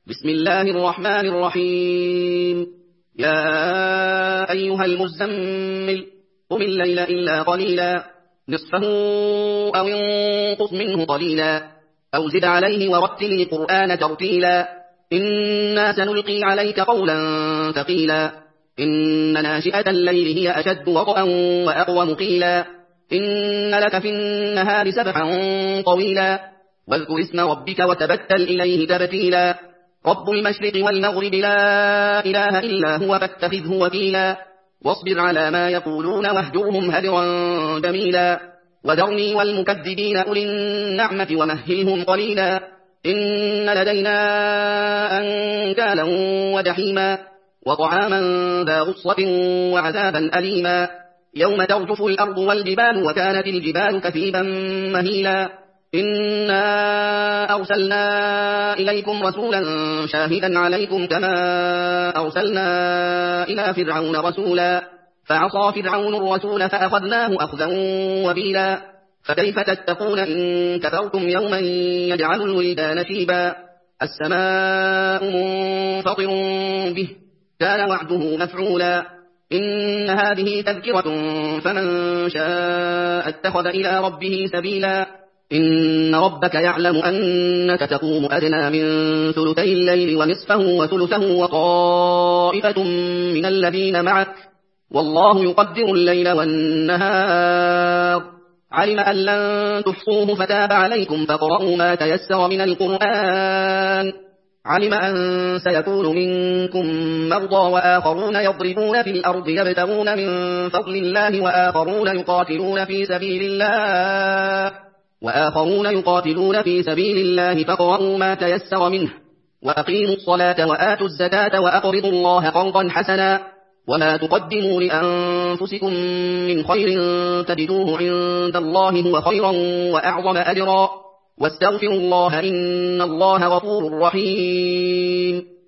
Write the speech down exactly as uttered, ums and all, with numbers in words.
بسم الله الرحمن الرحيم. يا أيها المزمل قم الليل إلا قليلا نصفه أو انقص منه قليلا أو زد عليه ورتل القرآن ترتيلا إنا سنلقي عليك قولا ثقيلا إن ناشئة الليل هي أشد وطئا وأقوم قيلا إن لك في النهار سبحا طويلا واذكر اسم ربك وتبتل إليه تبتيلا رب المشرق والمغرب لا إله إلا هو فاتخذه وكيلا واصبر على ما يقولون واهجرهم هجرا جميلا وذرني والمكذبين أولي النعمة ومهلهم قليلا إن لدينا أنكالا وجحيما وطعاما ذا غصة وعذابا أليما يوم ترجف الأرض والجبال وكانت الجبال كثيبا مهيلا إنا أرسلنا إليكم رسولا شاهدا عليكم كما أرسلنا إلى فرعون رسولا فعصى فرعون الرسول فأخذناه أخذا وبيلا فكيف تتقون إن كفرتم يوما يجعل الولدان شيبا السماء منفطر به كان وعده مفعولا إن هذه تذكرة فمن شاء اتخذ إلى ربه سبيلا إن ربك يعلم أنك تقوم أدنى من ثلثي الليل ونصفه وثلثه وطائفة من الذين معك والله يقدر الليل والنهار علم أن لن تحصوه فتاب عليكم فاقرؤوا ما تيسر من القرآن علم أن سيكون منكم مرضى وآخرون يضربون في الأرض يبتغون من فضل الله وآخرون يقاتلون في سبيل الله وآخرون يقاتلون في سبيل الله فاقرؤوا ما تيسر منه وأقيموا الصلاة وآتوا الزكاة وأقرضوا الله قرضا حسنا وما تقدموا لأنفسكم من خير تجدوه عند الله هو خيرا وأعظم أجرا واستغفروا الله إن الله غفور رحيم.